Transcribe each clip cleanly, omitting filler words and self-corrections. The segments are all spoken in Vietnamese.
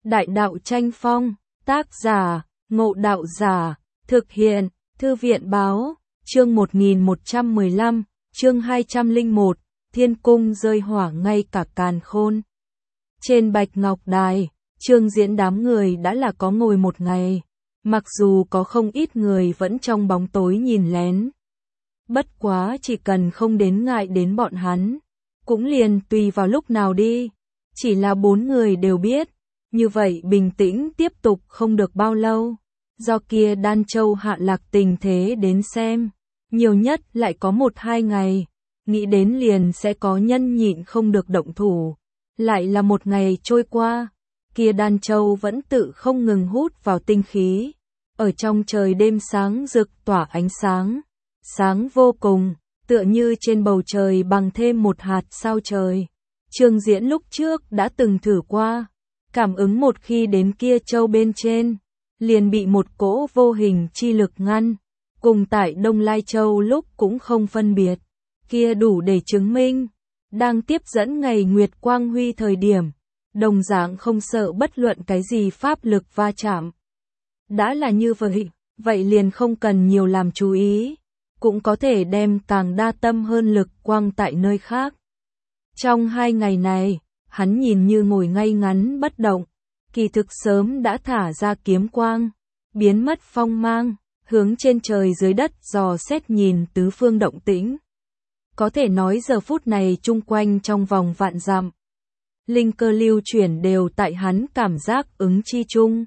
Đại đạo tranh phong, tác giả, Ngộ Đạo Giả, thực hiện, Thư viện báo, chương 1115, chương 201, Thiên Cung rơi hỏa ngay cả càn khôn. Trên Bạch Ngọc Đài, Trương Diễn đám người đã là có ngồi một ngày, mặc dù có không ít người vẫn trong bóng tối nhìn lén. Bất quá chỉ cần không đến ngại đến bọn hắn, cũng liền tùy vào lúc nào đi, chỉ là 4 người đều biết, như vậy bình tĩnh tiếp tục không được bao lâu, do kia Đan Châu hạ lạc tình thế đến xem, nhiều nhất lại có 1-2 ngày, nghĩ đến liền sẽ có nhân nhịn không được động thủ, lại là một ngày trôi qua, kia Đan Châu vẫn tự không ngừng hút vào tinh khí, ở trong trời đêm sáng rực tỏa ánh sáng, sáng vô cùng, tựa như trên bầu trời bằng thêm một hạt sao trời. Trương Diễn lúc trước đã từng thử qua, cảm ứng một khi đến kia châu bên trên, liền bị một cỗ vô hình chi lực ngăn, cùng tại Đông Lai Châu lúc cũng không phân biệt, kia đủ để chứng minh, đang tiếp dẫn ngày nguyệt quang huy thời điểm, đồng dạng không sợ bất luận cái gì pháp lực va chạm. Đã là như vậy liền không cần nhiều làm chú ý, cũng có thể đem càng đa tâm hơn lực quang tại nơi khác. Trong 2 ngày này, hắn nhìn như ngồi ngay ngắn bất động, kỳ thực sớm đã thả ra kiếm quang, biến mất phong mang, hướng trên trời dưới đất dò xét nhìn tứ phương động tĩnh. Có thể nói giờ phút này chung quanh trong vòng vạn dặm, linh cơ lưu chuyển đều tại hắn cảm giác ứng chi chung.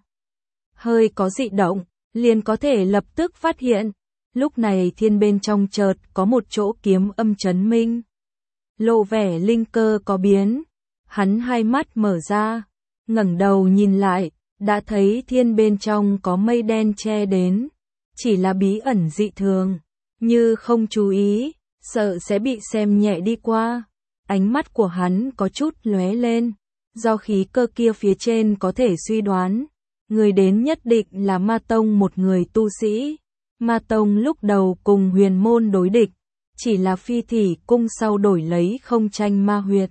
Hơi có dị động, liền có thể lập tức phát hiện, lúc này thiên bên trong chợt có một chỗ kiếm âm chấn minh. Lộ vẻ linh cơ có biến, hắn hai mắt mở ra, ngẩng đầu nhìn lại, đã thấy thiên bên trong có mây đen che đến, chỉ là bí ẩn dị thường, như không chú ý, sợ sẽ bị xem nhẹ đi qua. Ánh mắt của hắn có chút lóe lên, do khí cơ kia phía trên có thể suy đoán, người đến nhất định là Ma Tông một người tu sĩ. Ma Tông lúc đầu cùng Huyền Môn đối địch, chỉ là Phi Thỉ Cung sau đổi lấy không tranh ma huyệt.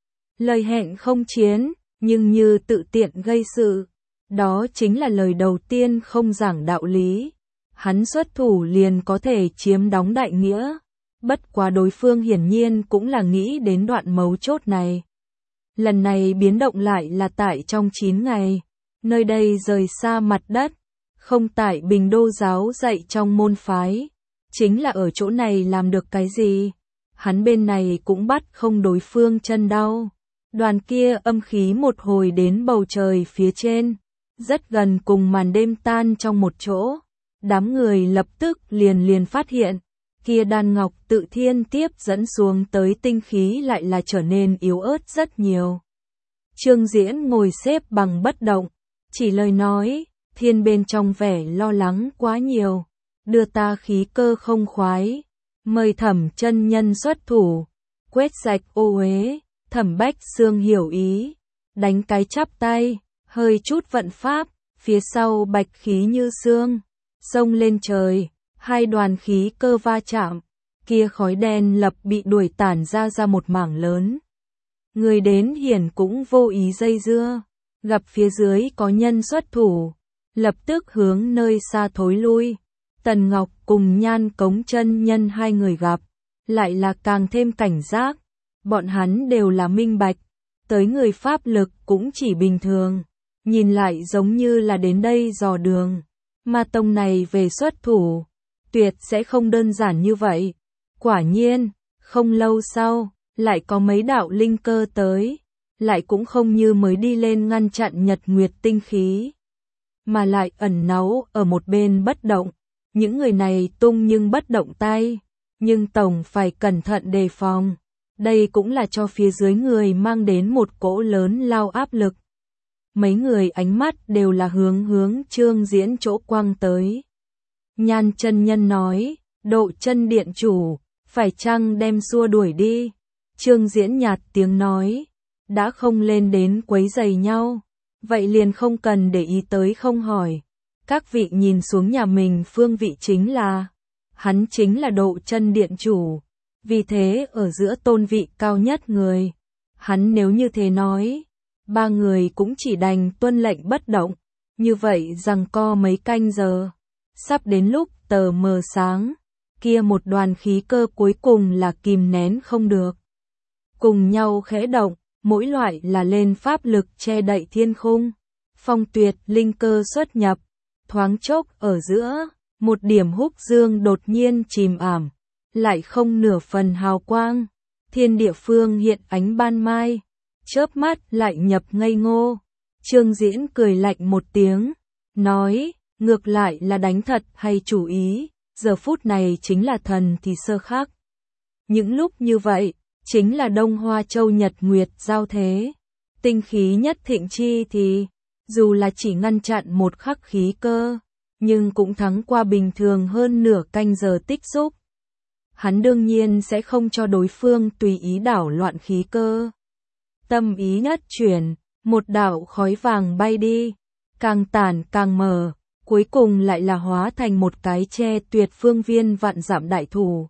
Lời hẹn không chiến, nhưng như tự tiện gây sự, đó chính là lời đầu tiên không giảng đạo lý. Hắn xuất thủ liền có thể chiếm đóng đại nghĩa, bất quá đối phương hiển nhiên cũng là nghĩ đến đoạn mấu chốt này. Lần này biến động lại là tại trong 9 ngày, nơi đây rời xa mặt đất, không tại Bình Đô giáo dạy trong môn phái, chính là ở chỗ này làm được cái gì, hắn bên này cũng bắt không đối phương chân đau. Đoàn kia âm khí một hồi đến bầu trời phía trên, rất gần cùng màn đêm tan trong một chỗ, đám người lập tức liền phát hiện, kia đan ngọc tự thiên tiếp dẫn xuống tới tinh khí lại là trở nên yếu ớt rất nhiều. Trương Diễn ngồi xếp bằng bất động, chỉ lời nói, thiên bên trong vẻ lo lắng quá nhiều, đưa ta khí cơ không khoái, mời Thẩm chân nhân xuất thủ, quét sạch ô uế. Thẩm Bách Xương hiểu ý, đánh cái chắp tay, hơi chút vận pháp, phía sau bạch khí như sương, xông lên trời, 2 đoàn khí cơ va chạm, kia khói đen lập bị đuổi tản ra một mảng lớn. Người đến hiển cũng vô ý dây dưa, gặp phía dưới có nhân xuất thủ, lập tức hướng nơi xa thối lui. Tần Ngọc cùng Nhan Cống chân nhân 2 người gặp, lại là càng thêm cảnh giác. Bọn hắn đều là minh bạch, tới người pháp lực cũng chỉ bình thường, nhìn lại giống như là đến đây dò đường. Ma Tông này về xuất thủ, tuyệt sẽ không đơn giản như vậy. Quả nhiên, không lâu sau, lại có mấy đạo linh cơ tới, lại cũng không như mới đi lên ngăn chặn nhật nguyệt tinh khí, mà lại ẩn náu ở một bên bất động. Những người này tung nhưng bất động tay, nhưng tổng phải cẩn thận đề phòng. Đây cũng là cho phía dưới người mang đến một cỗ lớn lao áp lực. Mấy người ánh mắt đều là hướng Trương Diễn chỗ quang tới. Nhan chân nhân nói, Độ Chân điện chủ, phải chăng đem xua đuổi đi? Trương Diễn nhạt tiếng nói, đã không lên đến quấy rầy nhau, vậy liền không cần để ý tới không hỏi. Các vị nhìn xuống nhà mình phương vị chính là, hắn chính là Độ Chân điện chủ. Vì thế ở giữa tôn vị cao nhất người, hắn nếu như thế nói, ba người cũng chỉ đành tuân lệnh bất động, như vậy giằng co mấy canh giờ. Sắp đến lúc tờ mờ sáng, kia một đoàn khí cơ cuối cùng là kìm nén không được. Cùng nhau khẽ động, mỗi loại là lên pháp lực che đậy thiên khung. Phong tuyệt linh cơ xuất nhập, thoáng chốc ở giữa, một điểm húc dương đột nhiên chìm ảm, lại không nửa phần hào quang. Thiên địa phương hiện ánh ban mai, chớp mắt lại nhập ngây ngô. Trương Diễn cười lạnh một tiếng, nói, ngược lại là đánh thật hay chủ ý, giờ phút này chính là thần thì sơ khắc. Những lúc như vậy, chính là Đông Hoa Châu Nhật Nguyệt giao thế. Tinh khí nhất thịnh chi thì, dù là chỉ ngăn chặn một khắc khí cơ, nhưng cũng thắng qua bình thường hơn nửa canh giờ tích xúc. Hắn đương nhiên sẽ không cho đối phương tùy ý đảo loạn khí cơ. Tâm ý nhất chuyển, một đạo khói vàng bay đi, càng tản càng mờ, cuối cùng lại là hóa thành một cái che tuyệt phương viên vạn dặm đại thủ.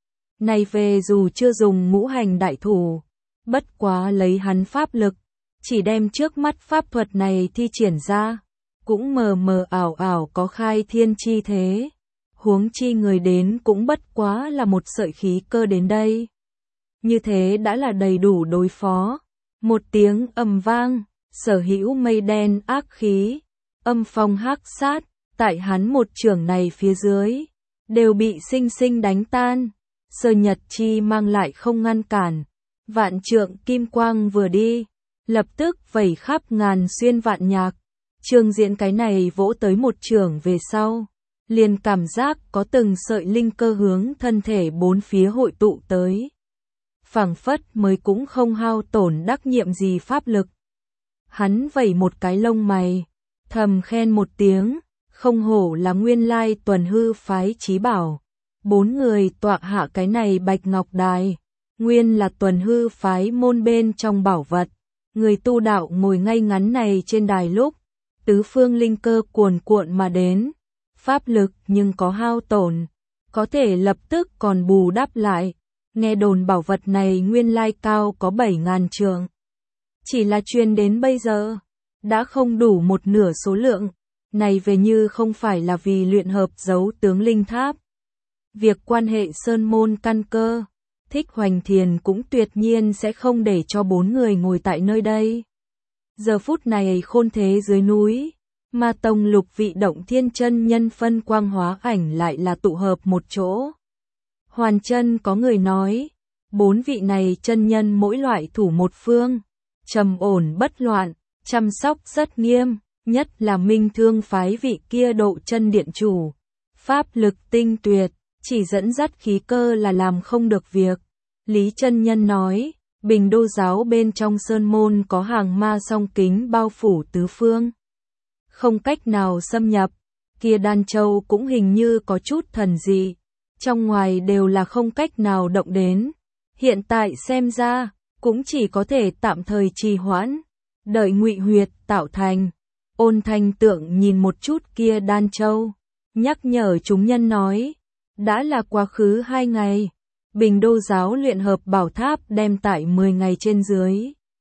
Này về dù chưa dùng ngũ hành đại thủ, bất quá lấy hắn pháp lực, chỉ đem trước mắt pháp thuật này thi triển ra, cũng mờ mờ ảo ảo có khai thiên chi thế. Huống chi người đến cũng bất quá là một sợi khí cơ đến đây. Như thế đã là đầy đủ đối phó. Một tiếng ầm vang, sở hữu mây đen ác khí, âm phong hắc sát, tại hắn một chưởng này phía dưới, đều bị sinh sinh đánh tan. Sơ nhật chi mang lại không ngăn cản, vạn trượng kim quang vừa đi, lập tức vẩy khắp ngàn xuyên vạn nhạc. Trương Diễn cái này vỗ tới một chưởng về sau, liền cảm giác có từng sợi linh cơ hướng thân thể bốn phía hội tụ tới. Phảng phất mới cũng không hao tổn đắc nhiệm gì pháp lực. Hắn vẩy một cái lông mày, thầm khen một tiếng, không hổ là nguyên lai tuần hư phái chí bảo. Bốn người tọa hạ cái này bạch ngọc đài, nguyên là tuần hư phái môn bên trong bảo vật. Người tu đạo ngồi ngay ngắn này trên đài lúc, tứ phương linh cơ cuồn cuộn mà đến. Pháp lực nhưng có hao tổn, có thể lập tức còn bù đắp lại. Nghe đồn bảo vật này nguyên lai cao có 7.000 trượng. Chỉ là truyền đến bây giờ, đã không đủ một nửa số lượng. Này về như không phải là vì luyện hợp dấu tướng linh tháp. Việc quan hệ sơn môn căn cơ, Thích Hoành Thiền cũng tuyệt nhiên sẽ không để cho bốn người ngồi tại nơi đây. Giờ phút này khôn thế dưới núi, Ma Tông lục vị động thiên chân nhân phân quang hóa ảnh lại là tụ hợp một chỗ. Hoàn chân có người nói, bốn vị này chân nhân mỗi loại thủ một phương, trầm ổn bất loạn, chăm sóc rất nghiêm, nhất là Minh Thương phái vị kia độ chân điện chủ. Pháp lực tinh tuyệt, chỉ dẫn dắt khí cơ là làm không được việc. Lý chân nhân nói, Bình Đô giáo bên trong sơn môn có hàng ma song kính bao phủ tứ phương. Không cách nào xâm nhập, kia Đan Châu cũng hình như có chút thần dị, trong ngoài đều là không cách nào động đến. Hiện tại xem ra, cũng chỉ có thể tạm thời trì hoãn, đợi Ngụy Huyệt tạo thành. Ôn Thanh Tượng nhìn một chút kia Đan Châu, nhắc nhở chúng nhân nói, đã là quá khứ 2 ngày, Bình Đô giáo luyện hợp bảo tháp đem tại 10 ngày trên dưới.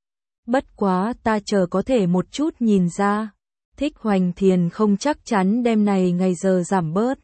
Bất quá ta chờ có thể một chút nhìn ra, Thích Hoành Thiền không chắc chắn đem này ngày giờ giảm bớt.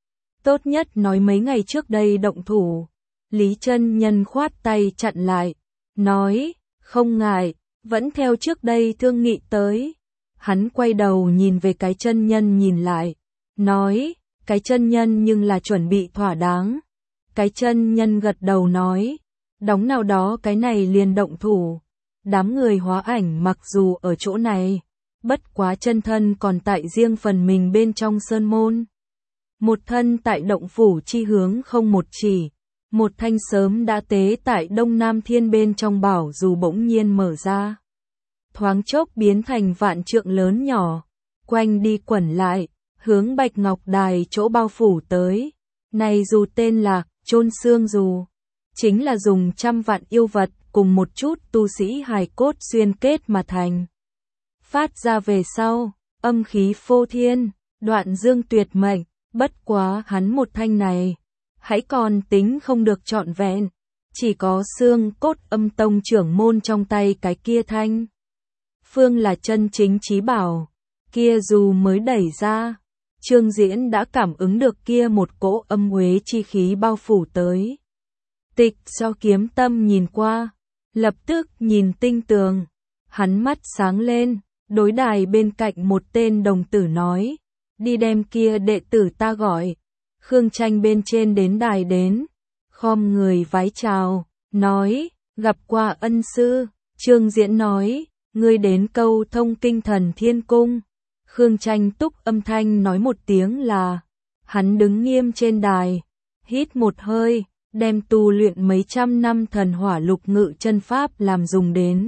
Tốt nhất nói mấy ngày trước đây động thủ. Lý chân nhân khoát tay chặn lại, nói, không ngại, vẫn theo trước đây thương nghị tới. Hắn quay đầu nhìn về cái chân nhân nhìn lại, nói, cái chân nhân nhưng là chuẩn bị thỏa đáng. Cái chân nhân gật đầu nói, đóng nào đó cái này liền động thủ. Đám người hóa ảnh mặc dù ở chỗ này, bất quá chân thân còn tại riêng phần mình bên trong sơn môn. Một thân tại động phủ chi hướng không một chỉ, một thanh sớm đã tế tại Đông Nam Thiên bên trong bảo dù bỗng nhiên mở ra. Thoáng chốc biến thành vạn trượng lớn nhỏ, quanh đi quẩn lại, hướng Bạch Ngọc Đài chỗ bao phủ tới. Này dù tên là chôn xương dù, chính là dùng trăm vạn yêu vật cùng một chút tu sĩ hài cốt xuyên kết mà thành. Phát ra về sau, âm khí phô thiên, đoạn dương tuyệt mệnh, bất quá hắn một thanh này, hãy còn tính không được trọn vẹn, chỉ có xương cốt âm tông trưởng môn trong tay cái kia thanh. phương là chân chính chí bảo. Kia dù mới đẩy ra, Trương Diễn đã cảm ứng được kia một cỗ âm uế chi khí bao phủ tới. Tịch Do kiếm tâm nhìn qua, lập tức nhìn tinh tường, hắn mắt sáng lên, đối đài bên cạnh một tên đồng tử nói, đi đem kia đệ tử ta gọi. Khương Tranh bên trên đến đài đến, khom người vái chào, nói, gặp qua ân sư. Trương Diễn nói, ngươi đến câu thông kinh thần thiên cung. Khương Tranh túc âm thanh nói một tiếng là, hắn đứng nghiêm trên đài, hít một hơi, đem tu luyện mấy trăm năm thần hỏa lục ngự chân pháp làm dùng đến.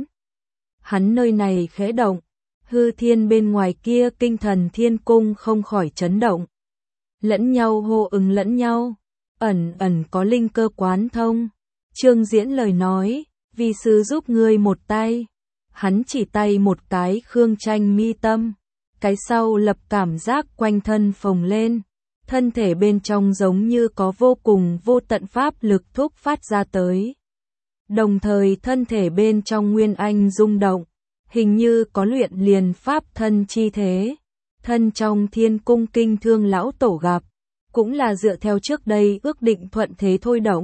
Hắn nơi này khẽ động, hư thiên bên ngoài kia kinh thần thiên cung không khỏi chấn động. Lẫn nhau hô ứng lẫn nhau, ẩn ẩn có linh cơ quán thông. Trương Diễn lời nói, vi sư giúp ngươi một tay. Hắn chỉ tay một cái Khương Tranh mi tâm, cái sau lập cảm giác quanh thân phồng lên, thân thể bên trong giống như có vô cùng vô tận pháp lực thúc phát ra tới. Đồng thời thân thể bên trong nguyên anh rung động, hình như có luyện liền pháp thân chi thế. Thân trong thiên cung kinh thương lão tổ gặp, cũng là dựa theo trước đây ước định thuận thế thôi động.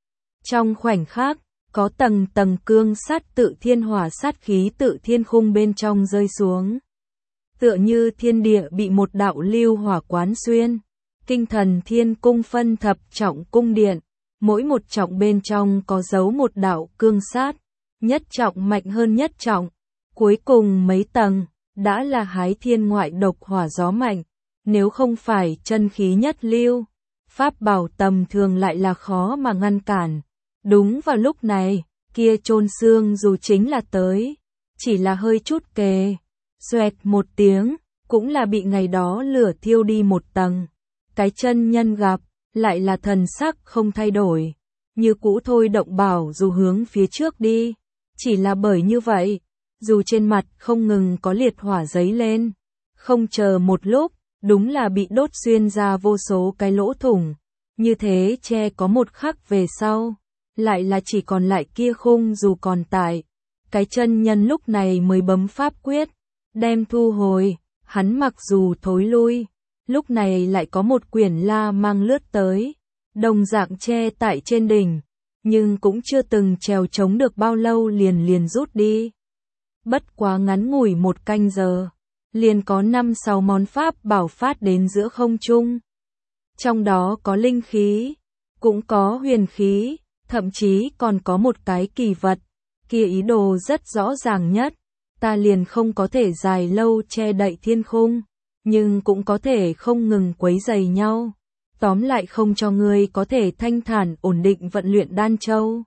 Trong khoảnh khắc, có tầng tầng cương sát tự thiên hỏa sát khí tự thiên khung bên trong rơi xuống. Tựa như thiên địa bị một đạo lưu hỏa quán xuyên. Kinh thần thiên cung phân thập trọng cung điện, mỗi một trọng bên trong có dấu một đạo cương sát, nhất trọng mạnh hơn nhất trọng. Cuối cùng mấy tầng, đã là hái thiên ngoại độc hỏa gió mạnh, nếu không phải chân khí nhất lưu, pháp bảo tầm thường lại là khó mà ngăn cản. Đúng vào lúc này, kia chôn xương dù chính là tới, chỉ là hơi chút kề, xoẹt một tiếng, cũng là bị ngày đó lửa thiêu đi một tầng. Cái chân nhân gặp, lại là thần sắc không thay đổi, như cũ thôi động bảo dù hướng phía trước đi, chỉ là bởi như vậy, dù trên mặt không ngừng có liệt hỏa giấy lên, không chờ một lúc, đúng là bị đốt xuyên ra vô số cái lỗ thủng, như thế che có một khắc về sau, lại là chỉ còn lại kia khung dù còn tại. Cái chân nhân lúc này mới bấm pháp quyết, đem thu hồi, hắn mặc dù thối lui, lúc này lại có một quyển la mang lướt tới, đồng dạng che tại trên đỉnh, nhưng cũng chưa từng trèo chống được bao lâu liền rút đi. Bất quá ngắn ngủi một canh giờ, liền có 5-6 món pháp bảo phát đến giữa không trung. Trong đó có linh khí, cũng có huyền khí, thậm chí còn có một cái kỳ vật, kia ý đồ rất rõ ràng nhất, ta liền không có thể dài lâu che đậy thiên khung, nhưng cũng có thể không ngừng quấy rầy nhau. Tóm lại không cho ngươi có thể thanh thản ổn định vận luyện đan châu.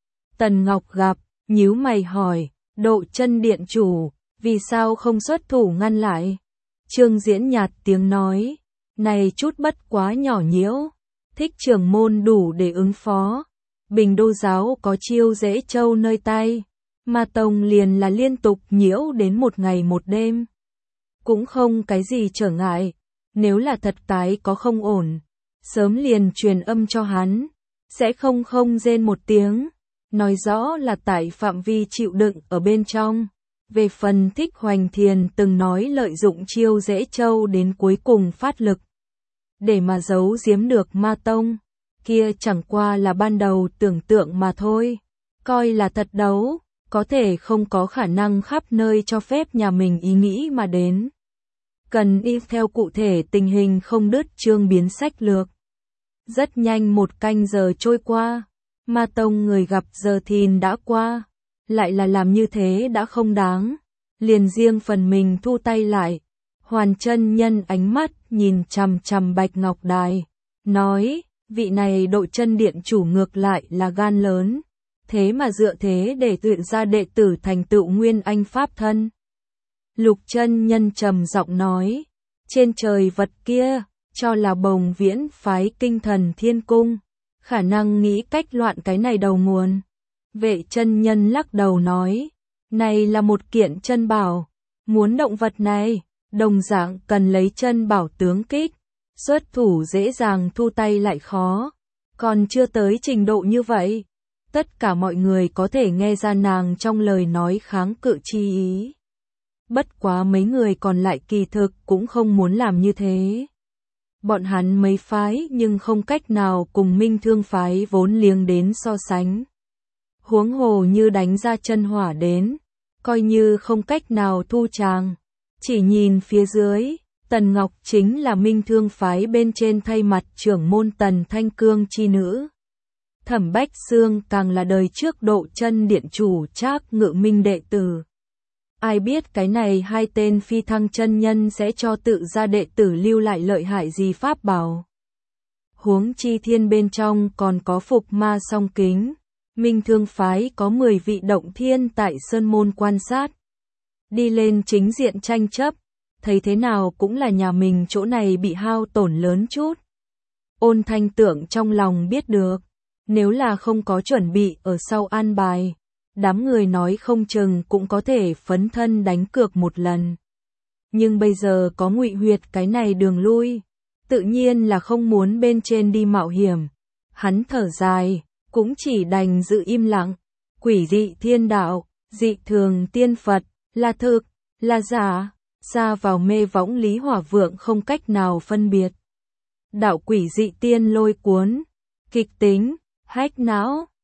Tần Ngọc gặp, nhíu mày hỏi, Độ Chân điện chủ, vì sao không xuất thủ ngăn lại? Trương Diễn nhạt tiếng nói, này chút bất quá nhỏ nhiễu, Thích trưởng môn đủ để ứng phó. Bình Đô giáo có chiêu dễ châu nơi tay, mà tông liền là liên tục nhiễu đến một ngày một đêm. Cũng không cái gì trở ngại, nếu là thật cái có không ổn, sớm liền truyền âm cho hắn, sẽ không rên một tiếng, nói rõ là tại phạm vi chịu đựng ở bên trong. Về phần Thích Hoành Thiền từng nói lợi dụng chiêu dễ châu đến cuối cùng phát lực, để mà giấu giếm được ma tông, kia chẳng qua là ban đầu tưởng tượng mà thôi, coi là thật đấu, có thể không có khả năng khắp nơi cho phép nhà mình ý nghĩ mà đến. Cần y theo cụ thể tình hình không đứt chương biến sách lược. Rất nhanh một canh giờ trôi qua, ma tông người gặp giờ thìn đã qua, lại là làm như thế đã không đáng, liền riêng phần mình thu tay lại. Hoàn chân nhân ánh mắt nhìn chằm chằm Bạch Ngọc Đài, nói, vị này Độ Chân điện chủ ngược lại là gan lớn, thế mà dựa thế để tuyển ra đệ tử thành tựu nguyên anh pháp thân. Lục chân nhân trầm giọng nói, trên trời vật kia, cho là Bồng Viễn phái kinh thần thiên cung, khả năng nghĩ cách loạn cái này đầu nguồn. Vệ chân nhân lắc đầu nói, này là một kiện chân bảo, muốn động vật này, đồng dạng cần lấy chân bảo tướng kích, xuất thủ dễ dàng thu tay lại khó, còn chưa tới trình độ như vậy. Tất cả mọi người có thể nghe ra nàng trong lời nói kháng cự chi ý. Bất quá mấy người còn lại kỳ thực cũng không muốn làm như thế. Bọn hắn mấy phái nhưng không cách nào cùng Minh Thương phái vốn liếng đến so sánh. Huống hồ như đánh ra chân hỏa đến, coi như không cách nào thu tràng. Chỉ nhìn phía dưới, Tần Ngọc chính là Minh Thương phái bên trên thay mặt trưởng môn Tần Thanh Cương chi nữ. Thẩm Bách Xương càng là đời trước Độ Chân điện chủ Trác Ngự Minh đệ tử. Ai biết cái này hai tên phi thăng chân nhân sẽ cho tự gia đệ tử lưu lại lợi hại gì pháp bảo. Huống chi thiên bên trong còn có Phục Ma Song Kính. Minh Thương phái có 10 vị động thiên tại Sơn Môn quan sát. Đi lên chính diện tranh chấp, thấy thế nào cũng là nhà mình chỗ này bị hao tổn lớn chút. Ôn Thanh Tưởng trong lòng biết được, nếu là không có chuẩn bị ở sau an bài, đám người nói không chừng cũng có thể phấn thân đánh cược một lần. Nhưng bây giờ có Ngụy Huyệt cái này đường lui, tự nhiên là không muốn bên trên đi mạo hiểm. Hắn thở dài, cũng chỉ đành giữ im lặng. Quỷ dị thiên đạo, dị thường tiên Phật, là thực, là giả, xa vào mê võng Lý Hỏa Vượng không cách nào phân biệt. Đạo quỷ dị tiên lôi cuốn, kịch tính, hách não,